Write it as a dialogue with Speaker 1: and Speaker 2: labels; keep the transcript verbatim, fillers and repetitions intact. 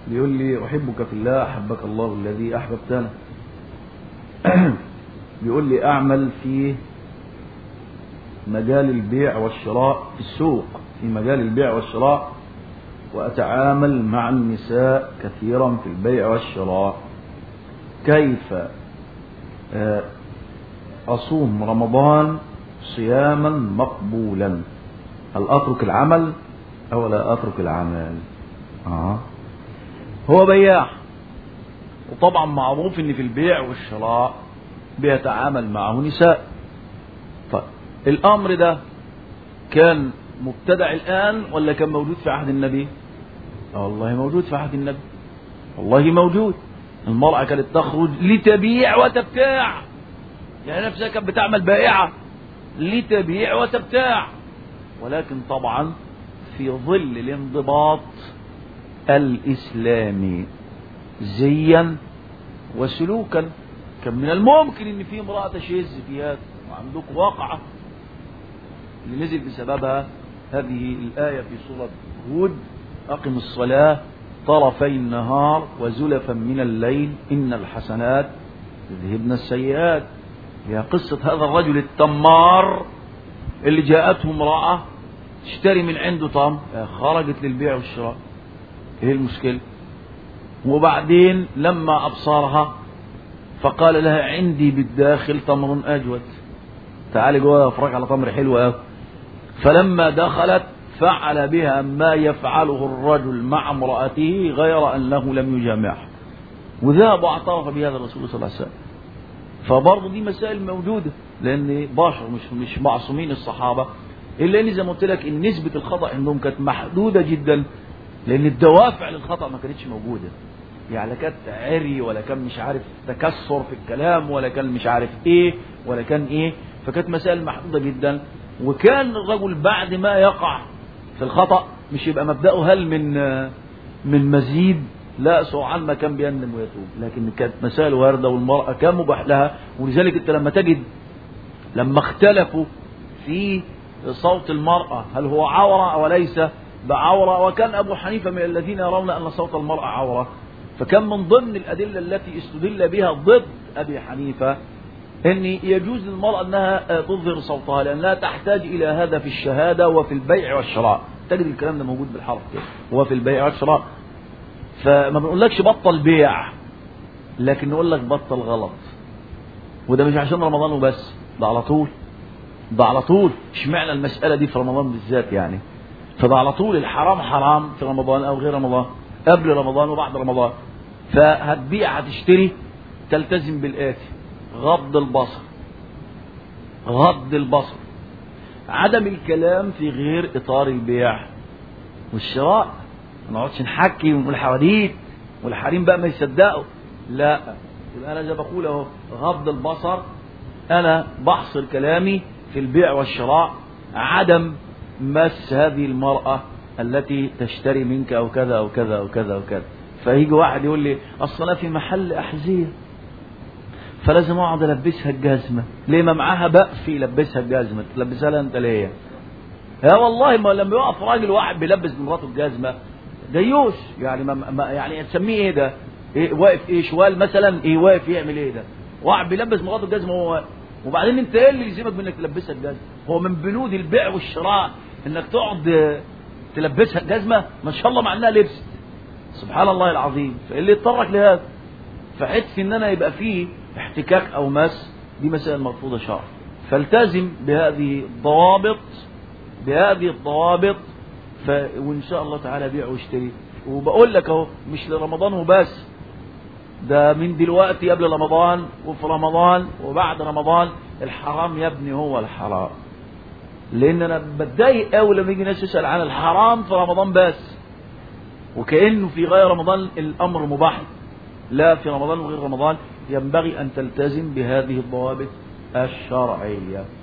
Speaker 1: بيقول لي أحبك في الله أحبك الله الذي أحببتنا. بيقول لي أعمل في مجال البيع والشراء في السوق، في مجال البيع والشراء، وأتعامل مع النساء كثيرا في البيع والشراء. كيف أصوم رمضان صياما مقبولا؟ هل أترك العمل أو لا أترك العمل؟ آه. هو بياع، وطبعا معروف ان في البيع والشراء بيتعامل معه نساء. طيب الأمر ده كان مبتدع الآن ولا كان موجود في عهد النبي؟ والله موجود في عهد النبي، والله موجود. المرأة كانت تخرج لتبيع وتبتاع، يعني نفسها كانت بتعمل بائعة لتبيع وتبتاع، ولكن طبعا في ظل الانضباط الإسلامي زيا وسلوكا. كان من الممكن ان في امرأة تشز في هذا، وعندك واقعة اللي نزل بسببها هذه الآية في سورة هود: أقم الصلاة طرفي النهار وزلفا من الليل إن الحسنات يذهبن السيئات. هي قصة هذا الرجل التمار اللي جاءته امرأة تشتري من عنده تمر، خرجت للبيع والشراء، ايه المشكلة؟ وبعدين لما أبصرها فقال لها: عندي بالداخل تمر أجود، تعالي جوا افرج على تمر حلو قوي. فلما دخلت فعل بها ما يفعله الرجل مع امرأته غير أنه لم يجامعها، وذهب واعترف بهذا الرسول صلى الله عليه وسلم. فبرضه دي مسائل موجودة، لأن بشر مش مش معصومين الصحابة، إلا إن زي ما قلت لك إن نسبة الخطأ عندهم كانت محدودة جدا، لأن الدوافع للخطأ ما كانتش موجودة. يعني لا كانت عري، ولا كان مش عارف تكسر في الكلام، ولا كان مش عارف إيه، ولا كان إيه. فكانت مسائل محدودة جدا. وكان الرجل بعد ما يقع في الخطأ مش يبقى مبدأه هل من من مزيد، لا سرعان ما كان بيندم ويتوب. لكن كانت مسائل واردة، والمرأة كان مباح لها. ولذلك انت لما تجد لما اختلفوا في صوت المرأة هل هو عورة أو ليس بعورة، وكان أبو حنيفة من الذين يرون أن صوت المرأة عورة، فكان من ضمن الأدلة التي استدل بها ضد أبي حنيفة أن يجوز للمرأة أنها تظهر صوتها، لأنها تحتاج إلى هذا في الشهادة وفي البيع والشراء. تجد الكلام ده موجود بالحرف كده، وفي البيع والشراء. فما بنقولكش بطل بيع، لكن نقول لك بطل غلط. وده مش عشان رمضان وبس، ده على طول، ده على طول. اشمعنى المسألة دي في رمضان بالذات يعني؟ فده على طول الحرام حرام في رمضان أو غير رمضان، قبل رمضان وبعد رمضان. فهتبيع هتشتري تلتزم بالآتي: غض البصر، غض البصر، عدم الكلام في غير إطار البيع والشراء. ما نقعدش نحكي ونقول حواديت والحريم بقى ما يصدقوا، لا. يبقى أنا زي بقول أهو غض البصر، أنا بحصر كلامي في البيع والشراء، عدم مس هذه المرأة التي تشتري منك أو كذا أو كذا أو كذا أو كذا. فيجي واحد يقول لي: أصل أنا في محل أحذية فلازم أقعد ألبسها الجزمة. ليه؟ ما معاها بقف يلبسها الجزمة، تلبسها لها أنت ليه؟ يا والله ما لما يقف راجل واحد بيلبس مراته الجزمة ديوش يعني، ما ما يعني تسميه ايه ده؟ إيه واقف ايه شوال مثلا؟ ايه واقف يعمل ايه ده؟ واحد بيلبس مراته الجزمة وهو واقف. وبعدين انت ايه اللي يلزمك بانك تلبسها الجزمة؟ هو من بنود البيع والشراء انك تقعد تلبسها الجزمة؟ ما شاء الله مع انها لبست، سبحان الله العظيم. فاللي يضطرك لهذا فحس ان انا يبقى فيه احتكاك او مس، دي مسائل مرفوضة شرعا. فالتزم بهذه الضوابط، بهذه الضوابط ف... وإن شاء الله تعالى بيع واشتري. وبقول لك اهو مش لرمضان وبس، ده من دلوقتي قبل رمضان وفي رمضان وبعد رمضان. الحرام يا ابني هو الحرام، لأن أنا بتضايق أوي لما يجي ناس يسأل عن الحرام في رمضان بس، وكأنه في غير رمضان الأمر مباح. لا، في رمضان وغير رمضان ينبغي أن تلتزم بهذه الضوابط الشرعية.